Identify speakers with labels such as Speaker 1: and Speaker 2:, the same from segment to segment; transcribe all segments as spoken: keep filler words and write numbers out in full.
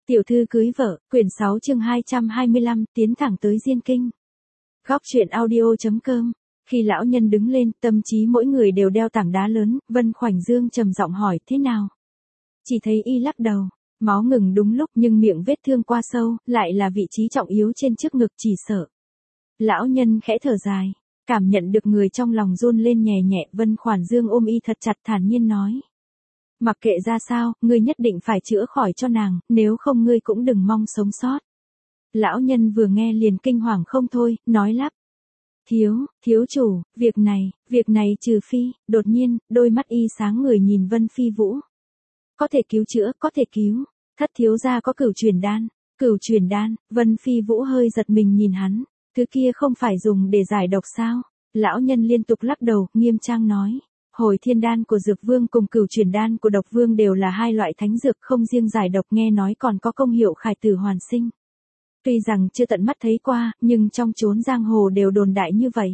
Speaker 1: Tiểu thư cưới vợ, quyển sáu chương hai trăm hai mươi lăm, tiến thẳng tới Diên Kinh. Góc truyện audio.com. Khi lão nhân đứng lên, tâm trí mỗi người đều đeo tảng đá lớn, Vân Khoảnh Dương trầm giọng hỏi, thế nào? Chỉ thấy y lắc đầu, máu ngừng đúng lúc nhưng miệng vết thương qua sâu, lại là vị trí trọng yếu trên trước ngực chỉ sợ. Lão nhân khẽ thở dài, cảm nhận được người trong lòng run lên nhẹ nhẹ, Vân Khoảnh Dương ôm y thật chặt thản nhiên nói. Mặc kệ ra sao, ngươi nhất định phải chữa khỏi cho nàng, nếu không ngươi cũng đừng mong sống sót. Lão nhân vừa nghe liền kinh hoàng không thôi, nói lắp. Thiếu, thiếu chủ, việc này, việc này trừ phi, đột nhiên, đôi mắt y sáng người nhìn Vân Phi Vũ. Có thể cứu chữa, có thể cứu, thất thiếu gia có cửu truyền đan, cửu truyền đan, Vân Phi Vũ hơi giật mình nhìn hắn, thứ kia không phải dùng để giải độc sao? Lão nhân liên tục lắc đầu, nghiêm trang nói. Hồi thiên đan của Dược Vương cùng cửu truyền đan của Độc Vương đều là hai loại thánh dược không riêng giải độc, nghe nói còn có công hiệu khải tử hoàn sinh. Tuy rằng chưa tận mắt thấy qua, nhưng trong chốn giang hồ đều đồn đại như vậy.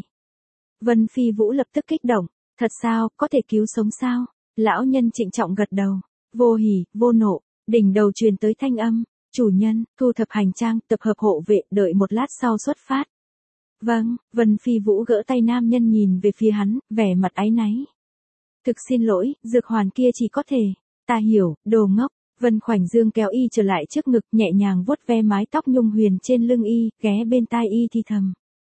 Speaker 1: Vân Phi Vũ lập tức kích động, thật sao, có thể cứu sống sao? Lão nhân trịnh trọng gật đầu, vô hỉ, vô nộ, đỉnh đầu truyền tới thanh âm, chủ nhân, thu thập hành trang, tập hợp hộ vệ, đợi một lát sau xuất phát. Vâng, Vân Phi Vũ gỡ tay nam nhân nhìn về phía hắn, vẻ mặt áy náy. Thực xin lỗi, dược hoàn kia chỉ có thể. Ta hiểu, đồ ngốc. Vân Khoảnh Dương kéo y trở lại trước ngực, nhẹ nhàng vuốt ve mái tóc nhung huyền trên lưng y, ghé bên tai y thì thầm.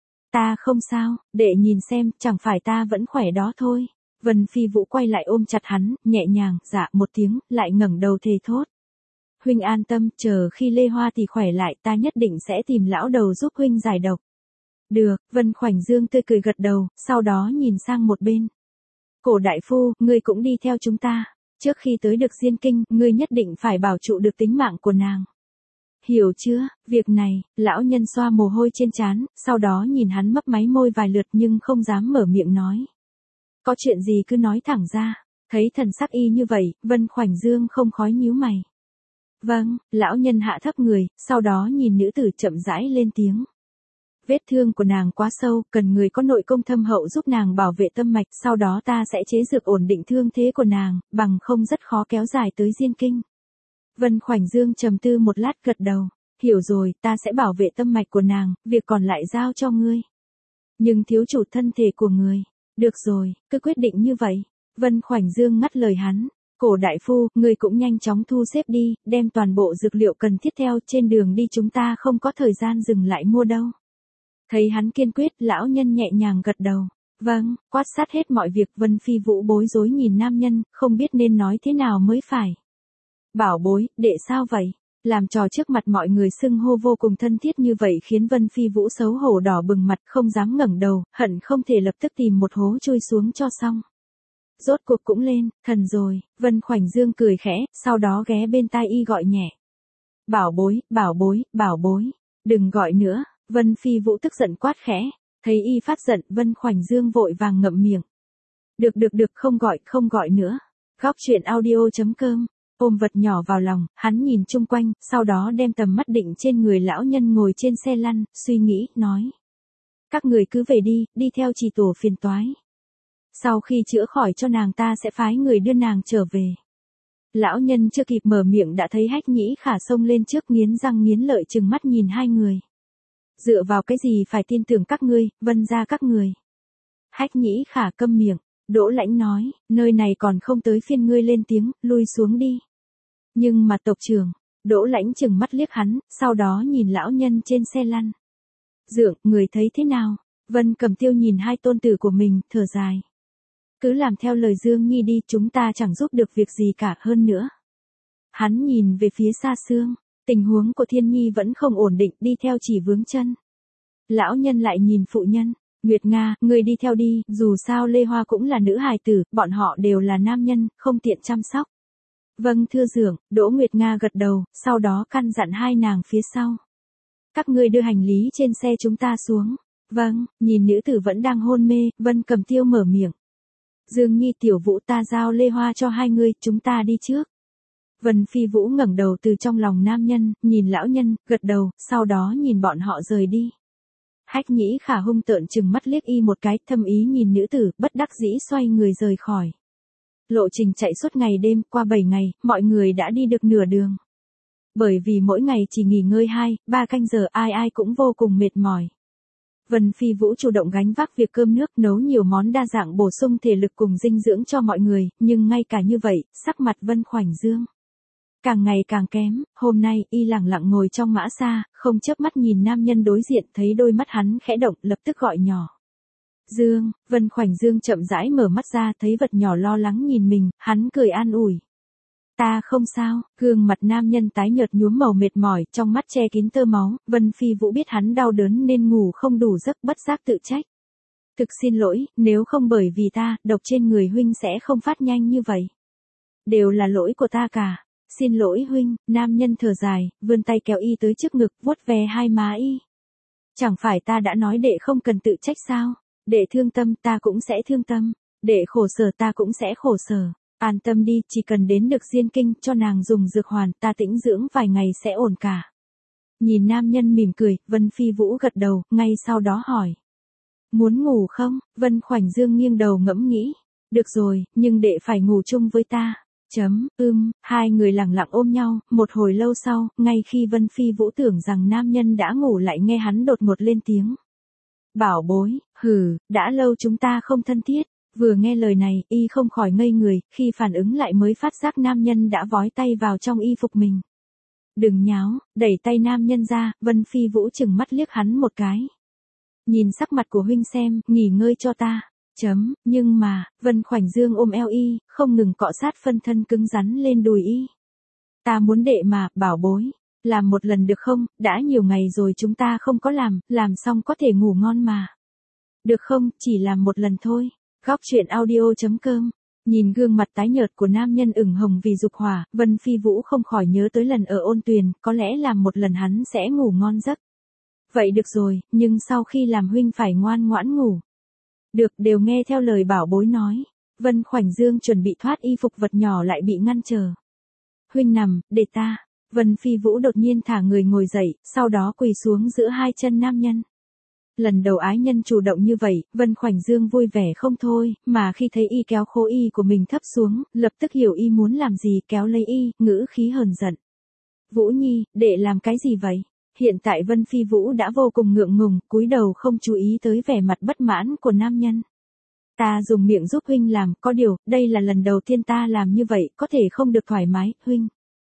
Speaker 1: Ta không sao, để nhìn xem, chẳng phải ta vẫn khỏe đó thôi. Vân Phi Vũ quay lại ôm chặt hắn, nhẹ nhàng, dạ một tiếng, lại ngẩng đầu thề thốt. Huynh an tâm, chờ khi Lê Hoa thì khỏe lại, ta nhất định sẽ tìm lão đầu giúp huynh giải độc. Được, Vân Khoảnh Dương tươi cười gật đầu, sau đó nhìn sang một bên. Cổ đại phu, ngươi cũng đi theo chúng ta. Trước khi tới được Diên Kinh, ngươi nhất định phải bảo trụ được tính mạng của nàng. Hiểu chưa, việc này, lão nhân xoa mồ hôi trên trán, sau đó nhìn hắn mấp máy môi vài lượt nhưng không dám mở miệng nói. Có chuyện gì cứ nói thẳng ra, thấy thần sắc y như vậy, Vân Khoảnh Dương không khói nhíu mày. Vâng, lão nhân hạ thấp người, sau đó nhìn nữ tử chậm rãi lên tiếng. Vết thương của nàng quá sâu, cần người có nội công thâm hậu giúp nàng bảo vệ tâm mạch, sau đó ta sẽ chế dược ổn định thương thế của nàng, bằng không rất khó kéo dài tới Diên Kinh. Vân Khoảnh Dương trầm tư một lát gật đầu, hiểu rồi, ta sẽ bảo vệ tâm mạch của nàng, việc còn lại giao cho ngươi. Nhưng thiếu chủ thân thể của người, được rồi, cứ quyết định như vậy. Vân Khoảnh Dương ngắt lời hắn, cổ đại phu, ngươi cũng nhanh chóng thu xếp đi, đem toàn bộ dược liệu cần thiết theo, trên đường đi chúng ta không có thời gian dừng lại mua đâu. Thấy hắn kiên quyết, lão nhân nhẹ nhàng gật đầu. Vâng, quát sát hết mọi việc, Vân Phi Vũ bối rối nhìn nam nhân, không biết nên nói thế nào mới phải. Bảo bối, đệ sao vậy? Làm trò trước mặt mọi người xưng hô vô cùng thân thiết như vậy khiến Vân Phi Vũ xấu hổ đỏ bừng mặt, không dám ngẩng đầu, hận không thể lập tức tìm một hố chui xuống cho xong. Rốt cuộc cũng lên, thần rồi, Vân Khoảnh Dương cười khẽ, sau đó ghé bên tai y gọi nhẹ. Bảo bối, bảo bối, bảo bối, đừng gọi nữa. Vân Phi Vũ tức giận quát khẽ, thấy y phát giận, Vân Khoảnh Dương vội vàng ngậm miệng. Được được được, không gọi, không gọi nữa. Góc truyện audio.com. Ôm vật nhỏ vào lòng, hắn nhìn chung quanh, sau đó đem tầm mắt định trên người lão nhân ngồi trên xe lăn, suy nghĩ, nói. Các người cứ về đi, đi theo trì tổ phiền toái. Sau khi chữa khỏi cho nàng ta sẽ phái người đưa nàng trở về. Lão nhân chưa kịp mở miệng đã thấy Hách Nhĩ Khả xông lên trước, nghiến răng nghiến lợi trừng mắt nhìn hai người. Dựa vào cái gì phải tin tưởng các ngươi, Vân gia các người. Hách Nhĩ Khả câm miệng, Đỗ Lãnh nói, nơi này còn không tới phiên ngươi lên tiếng, lui xuống đi. Nhưng mà tộc trưởng, Đỗ Lãnh chừng mắt liếc hắn, sau đó nhìn lão nhân trên xe lăn. Dượng, người thấy thế nào? Vân Cầm Tiêu nhìn hai tôn tử của mình, thở dài. Cứ làm theo lời Dương Nhi đi, chúng ta chẳng giúp được việc gì cả, hơn nữa. Hắn nhìn về phía xa xương. Tình huống của Thiên Nhi vẫn không ổn định, đi theo chỉ vướng chân. Lão nhân lại nhìn phụ nhân, Nguyệt Nga, người đi theo đi, dù sao Lê Hoa cũng là nữ hài tử, bọn họ đều là nam nhân, không tiện chăm sóc. Vâng thưa dượng, Đỗ Nguyệt Nga gật đầu, sau đó căn dặn hai nàng phía sau. Các ngươi đưa hành lý trên xe chúng ta xuống. Vâng, nhìn nữ tử vẫn đang hôn mê, Vân Cầm Tiêu mở miệng. Dương Nhi Tiểu Vũ, ta giao Lê Hoa cho hai người, chúng ta đi trước. Vân Phi Vũ ngẩng đầu từ trong lòng nam nhân, nhìn lão nhân, gật đầu, sau đó nhìn bọn họ rời đi. Hách Nhĩ Khả hung tợn chừng mắt liếc y một cái, thâm ý nhìn nữ tử, bất đắc dĩ xoay người rời khỏi. Lộ trình chạy suốt ngày đêm, qua bảy ngày, mọi người đã đi được nửa đường. Bởi vì mỗi ngày chỉ nghỉ ngơi hai, ba canh giờ ai ai cũng vô cùng mệt mỏi. Vân Phi Vũ chủ động gánh vác việc cơm nước nấu nhiều món đa dạng bổ sung thể lực cùng dinh dưỡng cho mọi người, nhưng ngay cả như vậy, sắc mặt Vân Khoảnh Dương càng ngày càng kém, hôm nay y lẳng lặng ngồi trong mã xa, không chớp mắt nhìn nam nhân đối diện thấy đôi mắt hắn khẽ động lập tức gọi nhỏ. Dương, Vân Khoảnh Dương chậm rãi mở mắt ra thấy vật nhỏ lo lắng nhìn mình, hắn cười an ủi. Ta không sao, gương mặt nam nhân tái nhợt nhuốm màu mệt mỏi, trong mắt che kín tơ máu, Vân Phi Vũ biết hắn đau đớn nên ngủ không đủ giấc bất giác tự trách. Thực xin lỗi, nếu không bởi vì ta, độc trên người huynh sẽ không phát nhanh như vậy. Đều là lỗi của ta cả. Xin lỗi huynh, nam nhân thở dài, vươn tay kéo y tới trước ngực, vuốt ve hai má y. Chẳng phải ta đã nói đệ không cần tự trách sao, đệ thương tâm ta cũng sẽ thương tâm, đệ khổ sở ta cũng sẽ khổ sở, an tâm đi, chỉ cần đến được Diên Kinh cho nàng dùng dược hoàn, ta tĩnh dưỡng vài ngày sẽ ổn cả. Nhìn nam nhân mỉm cười, Vân Phi Vũ gật đầu, ngay sau đó hỏi. Muốn ngủ không? Vân Khoảnh Dương nghiêng đầu ngẫm nghĩ. Được rồi, nhưng đệ phải ngủ chung với ta. Chấm, ưm, hai người lặng lặng ôm nhau, một hồi lâu sau, ngay khi Vân Phi Vũ tưởng rằng nam nhân đã ngủ lại nghe hắn đột ngột lên tiếng. Bảo bối, hừ, đã lâu chúng ta không thân thiết, vừa nghe lời này, y không khỏi ngây người, khi phản ứng lại mới phát giác nam nhân đã vói tay vào trong y phục mình. Đừng nháo, đẩy tay nam nhân ra, Vân Phi Vũ chừng mắt liếc hắn một cái. Nhìn sắc mặt của huynh xem, nghỉ ngơi cho ta. Chấm, nhưng mà, Vân Khoảnh Dương ôm eo y, không ngừng cọ sát phân thân cứng rắn lên đùi y. Ta muốn đệ mà, bảo bối, làm một lần được không, đã nhiều ngày rồi chúng ta không có làm, làm xong có thể ngủ ngon mà. Được không, chỉ làm một lần thôi. Góc truyện audio chấm com. Nhìn gương mặt tái nhợt của nam nhân ửng hồng vì dục hỏa, Vân Phi Vũ không khỏi nhớ tới lần ở Ôn Tuyền, có lẽ làm một lần hắn sẽ ngủ ngon giấc. Vậy được rồi, nhưng sau khi làm huynh phải ngoan ngoãn ngủ. Được, đều nghe theo lời bảo bối nói. Vân Khoảnh Dương chuẩn bị thoát y phục vật nhỏ lại bị ngăn trở. Huynh nằm, để ta. Vân Phi Vũ đột nhiên thả người ngồi dậy, sau đó quỳ xuống giữa hai chân nam nhân. Lần đầu ái nhân chủ động như vậy, Vân Khoảnh Dương vui vẻ không thôi, mà khi thấy y kéo khố y của mình thấp xuống, lập tức hiểu y muốn làm gì, kéo lấy y, ngữ khí hờn giận. Vũ Nhi, đệ làm cái gì vậy? Hiện tại Vân Phi Vũ đã vô cùng ngượng ngùng, cúi đầu không chú ý tới vẻ mặt bất mãn của nam nhân. Ta dùng miệng giúp huynh làm, có điều, đây là lần đầu tiên ta làm như vậy, có thể không được thoải mái, huynh.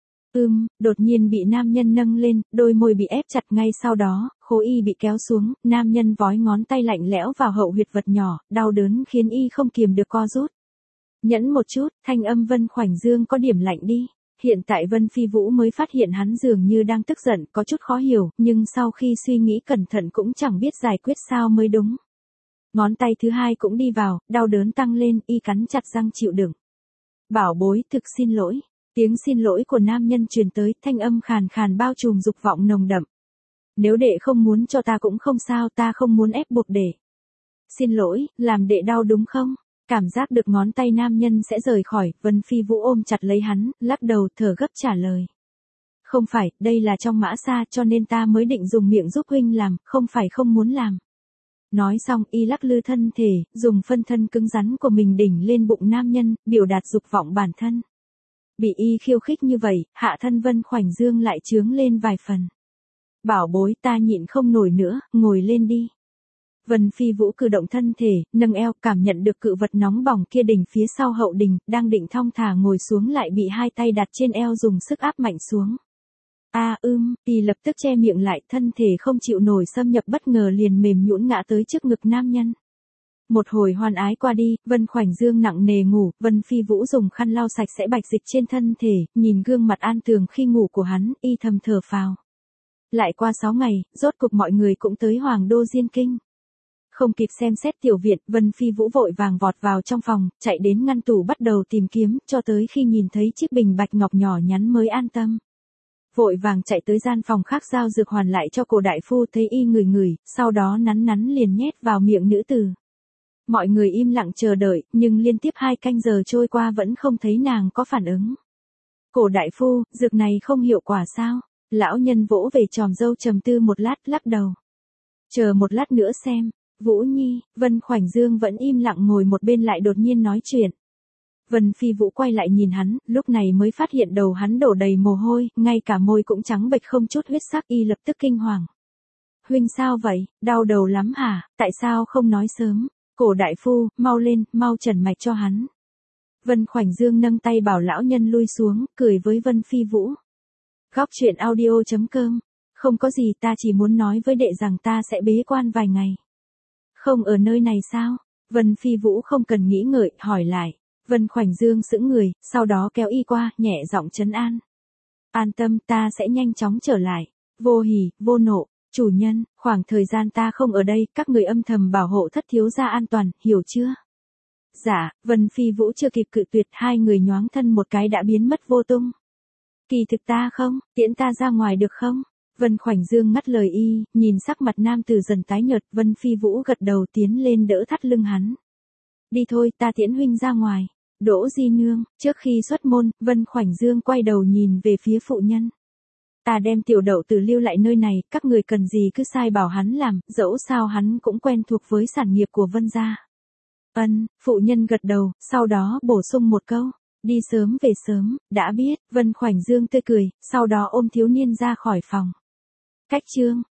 Speaker 1: Ưm, đột nhiên bị nam nhân nâng lên, đôi môi bị ép chặt ngay sau đó, khố y bị kéo xuống, nam nhân vói ngón tay lạnh lẽo vào hậu huyệt vật nhỏ, đau đớn khiến y không kiềm được co rút. Nhẫn một chút, thanh âm Vân Khoảnh Dương có điểm lạnh đi. Hiện tại Vân Phi Vũ mới phát hiện hắn dường như đang tức giận, có chút khó hiểu, nhưng sau khi suy nghĩ cẩn thận cũng chẳng biết giải quyết sao mới đúng. Ngón tay thứ hai cũng đi vào, đau đớn tăng lên, y cắn chặt răng chịu đựng. Bảo bối, thực xin lỗi. Tiếng xin lỗi của nam nhân truyền tới, thanh âm khàn khàn bao trùm dục vọng nồng đậm. Nếu đệ không muốn cho ta cũng không sao, ta không muốn ép buộc đệ. Xin lỗi, làm đệ đau đúng không? Cảm giác được ngón tay nam nhân sẽ rời khỏi, Vân Phi Vũ ôm chặt lấy hắn, lắc đầu thở gấp trả lời. Không phải, đây là trong mã xa cho nên ta mới định dùng miệng giúp huynh làm, không phải không muốn làm. Nói xong y lắc lư thân thể, dùng phân thân cứng rắn của mình đỉnh lên bụng nam nhân, biểu đạt dục vọng bản thân. Bị y khiêu khích như vậy, hạ thân Vân Khoảnh Dương lại chướng lên vài phần. Bảo bối ta nhịn không nổi nữa, ngồi lên đi. Vân Phi Vũ cử động thân thể, nâng eo, cảm nhận được cự vật nóng bỏng kia đỉnh phía sau hậu đình, đang định thong thả ngồi xuống lại bị hai tay đặt trên eo dùng sức áp mạnh xuống. A à, ưm, y lập tức che miệng lại, thân thể không chịu nổi xâm nhập bất ngờ liền mềm nhũn ngã tới trước ngực nam nhân. Một hồi hoan ái qua đi, Vân Khoảnh Dương nặng nề ngủ, Vân Phi Vũ dùng khăn lau sạch sẽ bạch dịch trên thân thể, nhìn gương mặt an tường khi ngủ của hắn, y thầm thở phào. Lại qua sáu ngày, rốt cục mọi người cũng tới Hoàng đô Diên Kinh. Không kịp xem xét tiểu viện, Vân Phi Vũ vội vàng vọt vào trong phòng, chạy đến ngăn tủ bắt đầu tìm kiếm, cho tới khi nhìn thấy chiếc bình bạch ngọc nhỏ nhắn mới an tâm. Vội vàng chạy tới gian phòng khác giao dược hoàn lại cho cổ đại phu, thấy y ngửi ngửi, sau đó nắn nắn liền nhét vào miệng nữ tử. Mọi người im lặng chờ đợi, nhưng liên tiếp hai canh giờ trôi qua vẫn không thấy nàng có phản ứng. Cổ đại phu, dược này không hiệu quả sao? Lão nhân vỗ về tròm râu trầm tư một lát, lắc đầu. Chờ một lát nữa xem. Vũ Nhi, Vân Khoảnh Dương vẫn im lặng ngồi một bên lại đột nhiên nói chuyện. Vân Phi Vũ quay lại nhìn hắn, lúc này mới phát hiện đầu hắn đổ đầy mồ hôi, ngay cả môi cũng trắng bệch không chút huyết sắc, y lập tức kinh hoàng. Huynh sao vậy, đau đầu lắm hả, tại sao không nói sớm? Cổ đại phu, mau lên, mau trần mạch cho hắn. Vân Khoảnh Dương nâng tay bảo lão nhân lui xuống, cười với Vân Phi Vũ. Góc truyện audio chấm com. Không có gì, ta chỉ muốn nói với đệ rằng ta sẽ bế quan vài ngày. Không ở nơi này sao? Vân Phi Vũ không cần nghĩ ngợi, hỏi lại. Vân Khoảnh Dương sững người, sau đó kéo y qua, nhẹ giọng trấn an. An tâm, ta sẽ nhanh chóng trở lại. Vô hỉ, vô nộ, chủ nhân, khoảng thời gian ta không ở đây, các người âm thầm bảo hộ thất thiếu gia an toàn, hiểu chưa? Dạ, Vân Phi Vũ chưa kịp cự tuyệt, hai người nhoáng thân một cái đã biến mất vô tung. Kỳ thực ta không, tiễn ta ra ngoài được không? Vân Khoảnh Dương ngắt lời y, nhìn sắc mặt nam tử dần tái nhợt, Vân Phi Vũ gật đầu tiến lên đỡ thắt lưng hắn. Đi thôi, ta tiễn huynh ra ngoài. Đỗ Di Nương, trước khi xuất môn, Vân Khoảnh Dương quay đầu nhìn về phía phụ nhân. Ta đem Tiểu Đậu Tử lưu lại nơi này, các người cần gì cứ sai bảo hắn làm, dẫu sao hắn cũng quen thuộc với sản nghiệp của Vân gia. Ân, phụ nhân gật đầu, sau đó bổ sung một câu. Đi sớm về sớm, đã biết, Vân Khoảnh Dương tươi cười, sau đó ôm thiếu niên ra khỏi phòng. Cách chương.